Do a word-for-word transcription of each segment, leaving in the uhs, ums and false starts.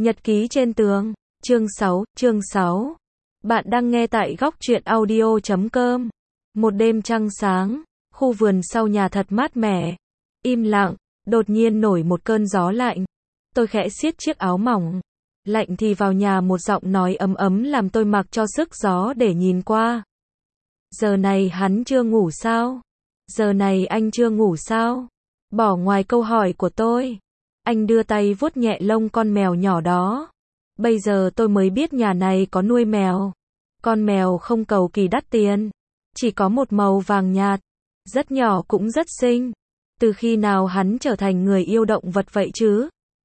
Nhật ký trên tường, chương sáu, chương sáu. Bạn đang nghe tại góc truyện audio chấm com. Một đêm trăng sáng, khu vườn sau nhà thật mát mẻ. Im lặng, đột nhiên nổi một cơn gió lạnh. Tôi khẽ siết chiếc áo mỏng. Lạnh thì vào nhà, một giọng nói ấm ấm làm tôi mặc cho sức gió để nhìn qua. Giờ này hắn chưa ngủ sao? Giờ này anh chưa ngủ sao? Bỏ ngoài câu hỏi của tôi, anh đưa tay vuốt nhẹ lông con mèo nhỏ đó. Bây giờ tôi mới biết nhà này có nuôi mèo. Con mèo không cầu kỳ đắt tiền, chỉ có một màu vàng nhạt, rất nhỏ cũng rất xinh. Từ khi nào hắn trở thành người yêu động vật vậy chứ?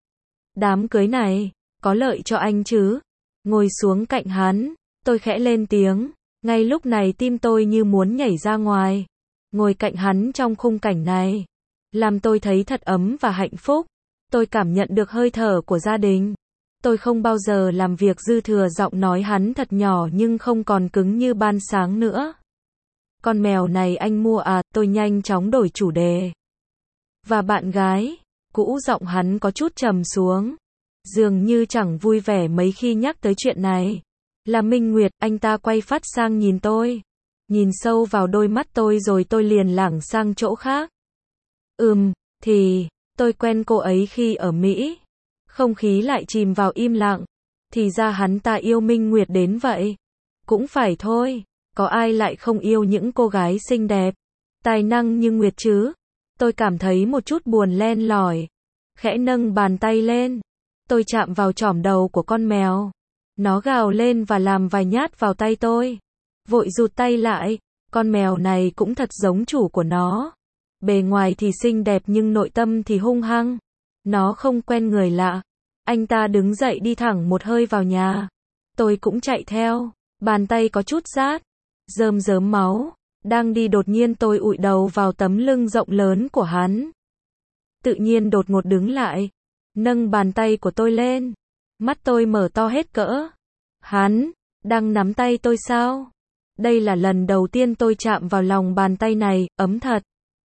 Đám cưới này có lợi cho anh chứ? Ngồi xuống cạnh hắn, tôi khẽ lên tiếng. Ngay lúc này tim tôi như muốn nhảy ra ngoài. Ngồi cạnh hắn trong khung cảnh này làm tôi thấy thật ấm và hạnh phúc. Tôi cảm nhận được hơi thở của gia đình. Tôi không bao giờ làm việc dư thừa. Giọng nói hắn thật nhỏ nhưng không còn cứng như ban sáng nữa. Con mèo này anh mua à? Tôi nhanh chóng đổi chủ đề. Và bạn gái cũ? Giọng hắn có chút trầm xuống, dường như chẳng vui vẻ mấy khi nhắc tới chuyện này. Là Minh Nguyệt. Anh ta quay phát sang nhìn tôi, nhìn sâu vào đôi mắt tôi rồi tôi liền lảng sang chỗ khác. Ừm, thì tôi quen cô ấy khi ở Mỹ. Không khí lại chìm vào im lặng. Thì ra hắn ta yêu Minh Nguyệt đến vậy. Cũng phải thôi, có ai lại không yêu những cô gái xinh đẹp, tài năng như Nguyệt chứ? Tôi cảm thấy một chút buồn len lỏi, khẽ nâng bàn tay lên. Tôi chạm vào chỏm đầu của con mèo. Nó gào lên và làm vài nhát vào tay tôi. Vội rụt tay lại. Con mèo này cũng thật giống chủ của nó. Bề ngoài thì xinh đẹp nhưng nội tâm thì hung hăng. Nó không quen người lạ. Anh ta đứng dậy đi thẳng một hơi vào nhà. Tôi cũng chạy theo. Bàn tay có chút rát, rơm rớm máu. Đang đi đột nhiên tôi ụi đầu vào tấm lưng rộng lớn của hắn. Tự nhiên đột ngột đứng lại, nâng bàn tay của tôi lên. Mắt tôi mở to hết cỡ. Hắn đang nắm tay tôi sao? Đây là lần đầu tiên tôi chạm vào lòng bàn tay này, ấm thật.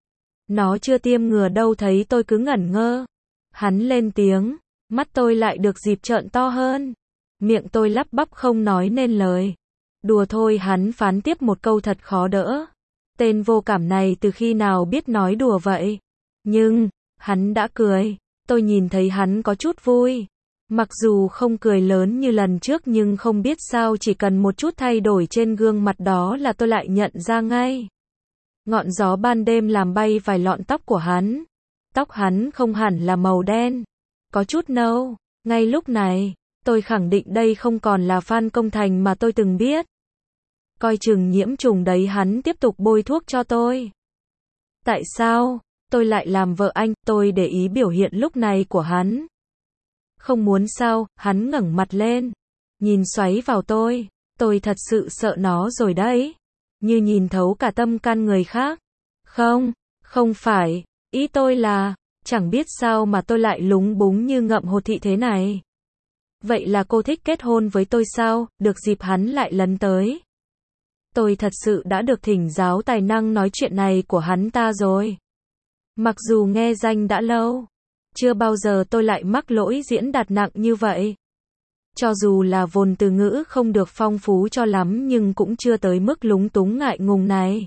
Nó chưa tiêm ngừa đâu. Thấy tôi cứ ngẩn ngơ, hắn lên tiếng. Mắt tôi lại được dịp trợn to hơn. Miệng tôi lắp bắp không nói nên lời. Đùa thôi. Hắn phán tiếp một câu thật khó đỡ. Tên vô cảm này từ khi nào biết nói đùa vậy? Nhưng hắn đã cười. Tôi nhìn thấy hắn có chút vui. Mặc dù không cười lớn như lần trước nhưng không biết sao chỉ cần một chút thay đổi trên gương mặt đó là tôi lại nhận ra ngay. Ngọn gió ban đêm làm bay vài lọn tóc của hắn. Tóc hắn không hẳn là màu đen, có chút nâu. Ngay lúc này, tôi khẳng định đây không còn là Phan Công Thành mà tôi từng biết. Coi chừng nhiễm trùng đấy. Hắn tiếp tục bôi thuốc cho tôi. Tại sao tôi lại làm vợ anh? Tôi để ý biểu hiện lúc này của hắn. Không muốn sao? Hắn ngẩng mặt lên, nhìn xoáy vào tôi. Tôi thật sự sợ nó rồi đấy. Như nhìn thấu cả tâm can người khác. Không, không phải. Ý tôi là, chẳng biết sao mà tôi lại lúng búng như ngậm hột thị thế này. Vậy là cô thích kết hôn với tôi sao? Được dịp hắn lại lấn tới. Tôi thật sự đã được thỉnh giáo tài năng nói chuyện này của hắn ta rồi. Mặc dù nghe danh đã lâu, chưa bao giờ tôi lại mắc lỗi diễn đạt nặng như vậy. Cho dù là vốn từ ngữ không được phong phú cho lắm nhưng cũng chưa tới mức lúng túng ngại ngùng này.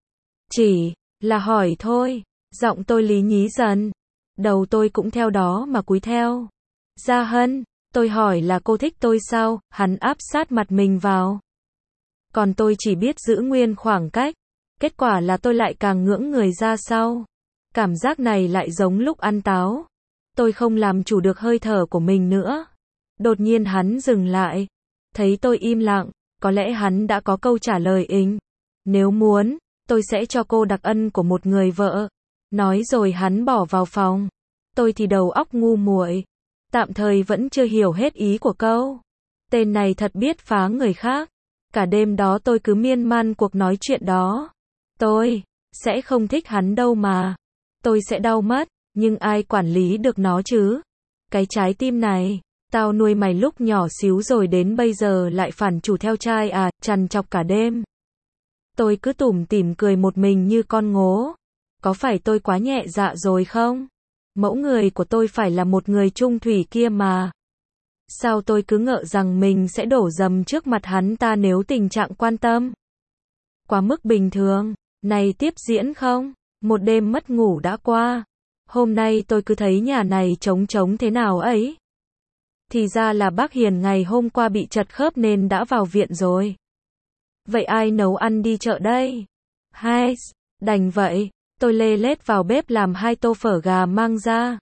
Chỉ là hỏi thôi. Giọng tôi lý nhí dần. Đầu tôi cũng theo đó mà cúi theo. Gia Hân, tôi hỏi là cô thích tôi sao? Hắn áp sát mặt mình vào. Còn tôi chỉ biết giữ nguyên khoảng cách. Kết quả là tôi lại càng ngưỡng người ra sau. Cảm giác này lại giống lúc ăn táo. Tôi không làm chủ được hơi thở của mình nữa. Đột nhiên hắn dừng lại. Thấy tôi im lặng, có lẽ hắn đã có câu trả lời inh. Nếu muốn, tôi sẽ cho cô đặc ân của một người vợ. Nói rồi hắn bỏ vào phòng. Tôi thì đầu óc ngu muội, tạm thời vẫn chưa hiểu hết ý của câu. Tên này thật biết phá người khác. Cả đêm đó tôi cứ miên man cuộc nói chuyện đó. Tôi sẽ không thích hắn đâu mà. Tôi sẽ đau mất, nhưng ai quản lý được nó chứ? Cái trái tim này, tao nuôi mày lúc nhỏ xíu rồi đến bây giờ lại phản chủ theo trai à? Trằn trọc cả đêm. Tôi cứ tủm tỉm cười một mình như con ngố. Có phải tôi quá nhẹ dạ rồi không? Mẫu người của tôi phải là một người chung thủy kia mà. Sao tôi cứ ngỡ rằng mình sẽ đổ dầm trước mặt hắn ta nếu tình trạng quan tâm. Quá mức bình thường, này tiếp diễn không? Một đêm mất ngủ đã qua. Hôm nay tôi cứ thấy nhà này trống trống thế nào ấy. Thì ra là bác Hiền ngày hôm qua bị trật khớp nên đã vào viện rồi. Vậy ai nấu ăn đi chợ đây? Hai, đành vậy, tôi lê lết vào bếp làm hai tô phở gà mang ra.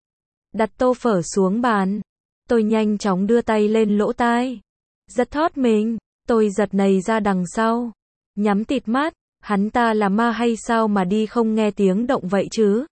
Đặt tô phở xuống bàn. Tôi nhanh chóng đưa tay lên lỗ tai. Giật thót mình, tôi giật nảy ra đằng sau. Nhắm tịt mắt, hắn ta là ma hay sao mà đi không nghe tiếng động vậy chứ?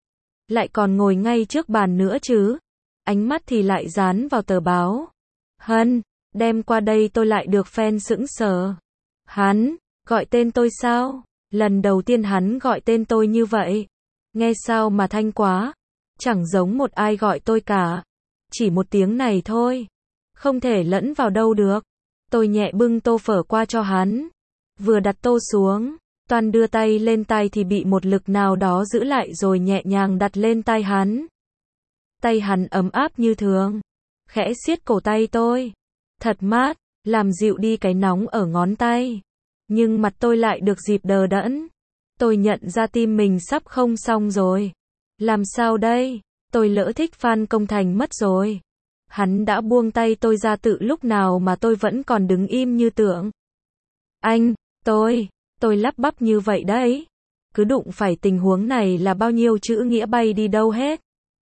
Lại còn ngồi ngay trước bàn nữa chứ? Ánh mắt thì lại dán vào tờ báo. Hân, đem qua đây tôi lại được fan sững sờ. Hắn, gọi tên tôi sao? Lần đầu tiên hắn gọi tên tôi như vậy. Nghe sao mà thanh quá. Chẳng giống một ai gọi tôi cả. Chỉ một tiếng này thôi. Không thể lẫn vào đâu được. Tôi nhẹ bưng tô phở qua cho hắn. Vừa đặt tô xuống, Toàn đưa tay lên tai thì bị một lực nào đó giữ lại rồi nhẹ nhàng đặt lên tai hắn. Tay hắn ấm áp như thường. Khẽ siết cổ tay tôi. Thật mát, làm dịu đi cái nóng ở ngón tay. Nhưng mặt tôi lại được dịp đờ đẫn. Tôi nhận ra tim mình sắp không xong rồi. Làm sao đây? Tôi lỡ thích Phan Công Thành mất rồi. Hắn đã buông tay tôi ra từ lúc nào mà tôi vẫn còn đứng im như tượng. Anh, tôi, tôi lắp bắp như vậy đấy. Cứ đụng phải tình huống này là bao nhiêu chữ nghĩa bay đi đâu hết.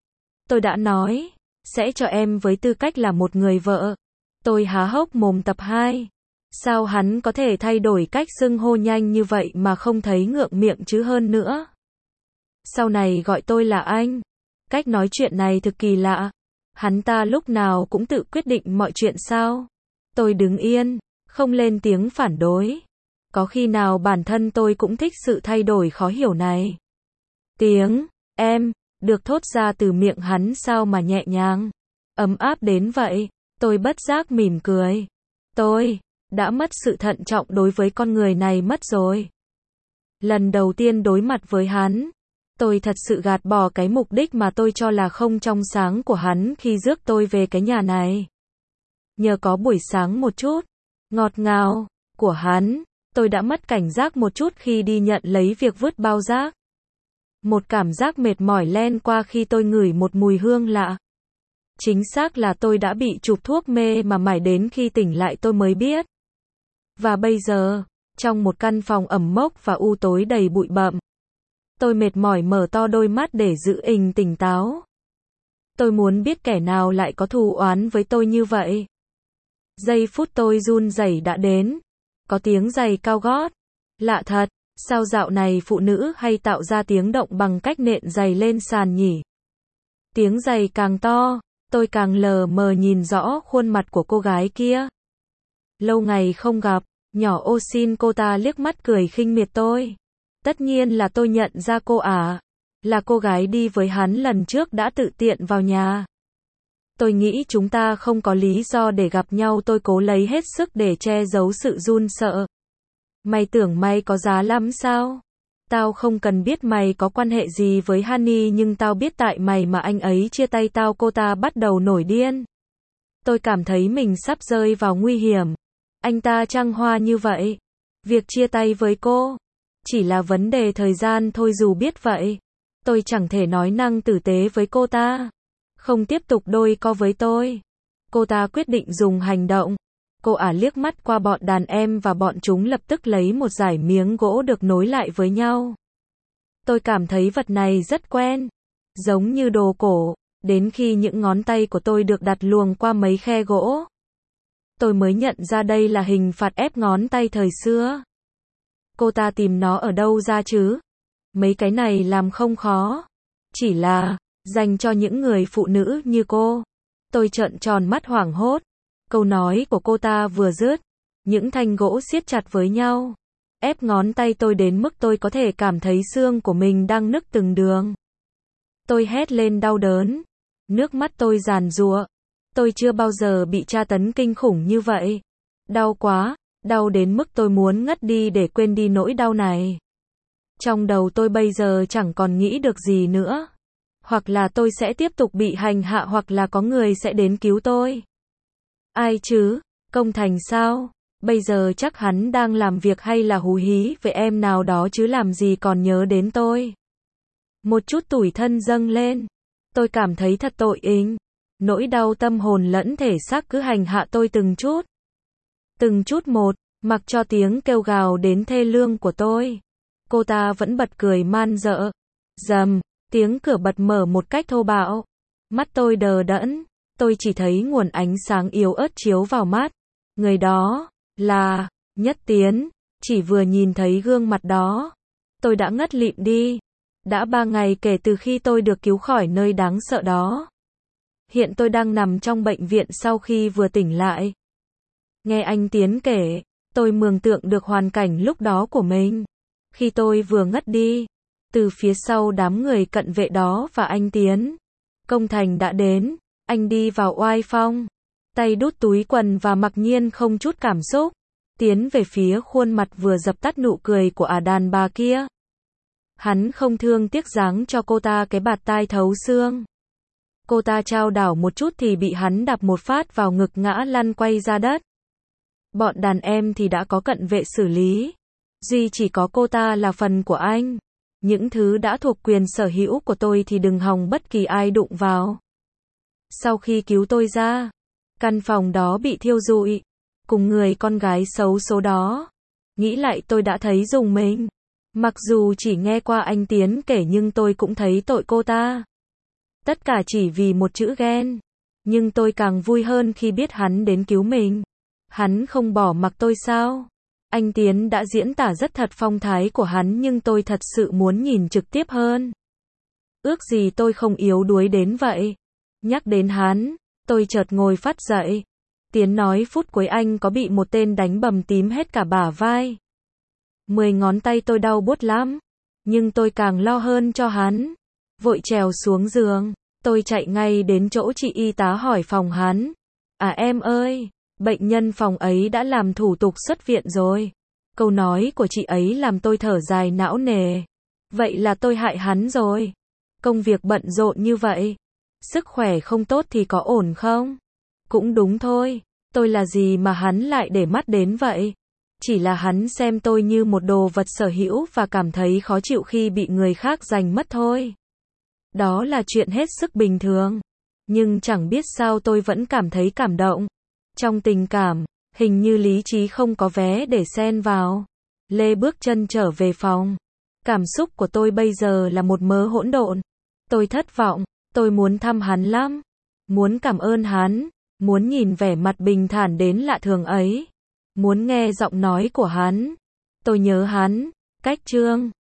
Tôi đã nói, sẽ cho em với tư cách là một người vợ. Tôi há hốc mồm tập hai. Sao hắn có thể thay đổi cách xưng hô nhanh như vậy mà không thấy ngượng miệng chứ hơn nữa. Sau này gọi tôi là anh. Cách nói chuyện này thực kỳ lạ. Hắn ta lúc nào cũng tự quyết định mọi chuyện sao? Tôi đứng yên, không lên tiếng phản đối. Có khi nào bản thân tôi cũng thích sự thay đổi khó hiểu này. Tiếng, em, được thốt ra từ miệng hắn sao mà nhẹ nhàng, ấm áp đến vậy. Tôi bất giác mỉm cười. Tôi đã mất sự thận trọng đối với con người này mất rồi. Lần đầu tiên đối mặt với hắn, tôi thật sự gạt bỏ cái mục đích mà tôi cho là không trong sáng của hắn khi rước tôi về cái nhà này. Nhờ có buổi sáng một chút ngọt ngào của hắn, tôi đã mất cảnh giác một chút khi đi nhận lấy việc vứt bao rác. Một cảm giác mệt mỏi len qua khi tôi ngửi một mùi hương lạ. Chính xác là tôi đã bị chụp thuốc mê mà mãi đến khi tỉnh lại tôi mới biết. Và bây giờ, trong một căn phòng ẩm mốc và u tối đầy bụi bặm, tôi mệt mỏi mở to đôi mắt để giữ ình tỉnh táo. Tôi muốn biết kẻ nào lại có thù oán với tôi như vậy. Giây phút tôi run rẩy đã đến. Có tiếng giày cao gót. Lạ thật, sao dạo này phụ nữ hay tạo ra tiếng động bằng cách nện giày lên sàn nhỉ? Tiếng giày càng to, tôi càng lờ mờ nhìn rõ khuôn mặt của cô gái kia. Lâu ngày không gặp, nhỏ ô xin cô ta liếc mắt cười khinh miệt tôi. Tất nhiên là tôi nhận ra cô à. Là cô gái đi với hắn lần trước đã tự tiện vào nhà. Tôi nghĩ chúng ta không có lý do để gặp nhau, tôi cố lấy hết sức để che giấu sự run sợ. Mày tưởng mày có giá lắm sao? Tao không cần biết mày có quan hệ gì với Honey, nhưng tao biết tại mày mà anh ấy chia tay tao. Cô ta bắt đầu nổi điên. Tôi cảm thấy mình sắp rơi vào nguy hiểm. Anh ta trăng hoa như vậy. Việc chia tay với cô chỉ là vấn đề thời gian thôi. Dù biết vậy, tôi chẳng thể nói năng tử tế với cô ta. Không tiếp tục đôi co với tôi. Cô ta quyết định dùng hành động. Cô ả liếc mắt qua bọn đàn em và bọn chúng lập tức lấy một dải miếng gỗ được nối lại với nhau. Tôi cảm thấy vật này rất quen. Giống như đồ cổ. Đến khi những ngón tay của tôi được đặt luồng qua mấy khe gỗ, tôi mới nhận ra đây là hình phạt ép ngón tay thời xưa. Cô ta tìm nó ở đâu ra chứ? Mấy cái này làm không khó. Chỉ là dành cho những người phụ nữ như cô. Tôi trợn tròn mắt hoảng hốt. Câu nói của cô ta vừa dứt, những thanh gỗ siết chặt với nhau, ép ngón tay tôi đến mức tôi có thể cảm thấy xương của mình đang nứt từng đường. Tôi hét lên đau đớn. Nước mắt tôi giàn giụa. Tôi chưa bao giờ bị tra tấn kinh khủng như vậy. Đau quá, đau đến mức tôi muốn ngất đi để quên đi nỗi đau này. Trong đầu tôi bây giờ chẳng còn nghĩ được gì nữa. Hoặc là tôi sẽ tiếp tục bị hành hạ hoặc là có người sẽ đến cứu tôi. Ai chứ? Công Thành sao? Bây giờ chắc hắn đang làm việc hay là hú hí với em nào đó chứ làm gì còn nhớ đến tôi. Một chút tủi thân dâng lên. Tôi cảm thấy thật tội inh. Nỗi đau tâm hồn lẫn thể xác cứ hành hạ tôi từng chút. Từng chút một, mặc cho tiếng kêu gào đến thê lương của tôi. Cô ta vẫn bật cười man dợ. Rầm, tiếng cửa bật mở một cách thô bạo. Mắt tôi đờ đẫn. Tôi chỉ thấy nguồn ánh sáng yếu ớt chiếu vào mắt. Người đó là Nhất Tiến. Chỉ vừa nhìn thấy gương mặt đó, tôi đã ngất lịm đi. Đã ba ngày kể từ khi tôi được cứu khỏi nơi đáng sợ đó. Hiện tôi đang nằm trong bệnh viện sau khi vừa tỉnh lại. Nghe anh Tiến kể, tôi mường tượng được hoàn cảnh lúc đó của mình. Khi tôi vừa ngất đi, từ phía sau đám người cận vệ đó và anh Tiến, Công Thành đã đến. Anh đi vào oai phong, tay đút túi quần và mặc nhiên không chút cảm xúc, tiến về phía khuôn mặt vừa dập tắt nụ cười của ả đàn bà kia. Hắn không thương tiếc giáng cho cô ta cái bạt tai thấu xương. Cô ta chao đảo một chút thì bị hắn đạp một phát vào ngực ngã lăn quay ra đất. Bọn đàn em thì đã có cận vệ xử lý. Duy chỉ có cô ta là phần của anh. Những thứ đã thuộc quyền sở hữu của tôi thì đừng hòng bất kỳ ai đụng vào. Sau khi cứu tôi ra, căn phòng đó bị thiêu rụi, cùng người con gái xấu số đó. Nghĩ lại tôi đã thấy rùng mình. Mặc dù chỉ nghe qua anh Tiến kể nhưng tôi cũng thấy tội cô ta. Tất cả chỉ vì một chữ ghen. Nhưng tôi càng vui hơn khi biết hắn đến cứu mình. Hắn không bỏ mặc tôi sao? Anh Tiến đã diễn tả rất thật phong thái của hắn nhưng tôi thật sự muốn nhìn trực tiếp hơn. Ước gì tôi không yếu đuối đến vậy. Nhắc đến hắn, tôi chợt ngồi phát dậy. Tiến nói phút cuối anh có bị một tên đánh bầm tím hết cả bả vai. Mười ngón tay tôi đau buốt lắm. Nhưng tôi càng lo hơn cho hắn. Vội trèo xuống giường. Tôi chạy ngay đến chỗ chị y tá hỏi phòng hắn. À em ơi, bệnh nhân phòng ấy đã làm thủ tục xuất viện rồi. Câu nói của chị ấy làm tôi thở dài não nề. Vậy là tôi hại hắn rồi. Công việc bận rộn như vậy. Sức khỏe không tốt thì có ổn không? Cũng đúng thôi. Tôi là gì mà hắn lại để mắt đến vậy? Chỉ là hắn xem tôi như một đồ vật sở hữu và cảm thấy khó chịu khi bị người khác giành mất thôi. Đó là chuyện hết sức bình thường. Nhưng chẳng biết sao tôi vẫn cảm thấy cảm động. Trong tình cảm, hình như lý trí không có vé để xen vào. Lê bước chân trở về phòng. Cảm xúc của tôi bây giờ là một mớ hỗn độn. Tôi thất vọng, tôi muốn thăm hắn lắm. Muốn cảm ơn hắn, muốn nhìn vẻ mặt bình thản đến lạ thường ấy. Muốn nghe giọng nói của hắn. Tôi nhớ hắn, cách Trương.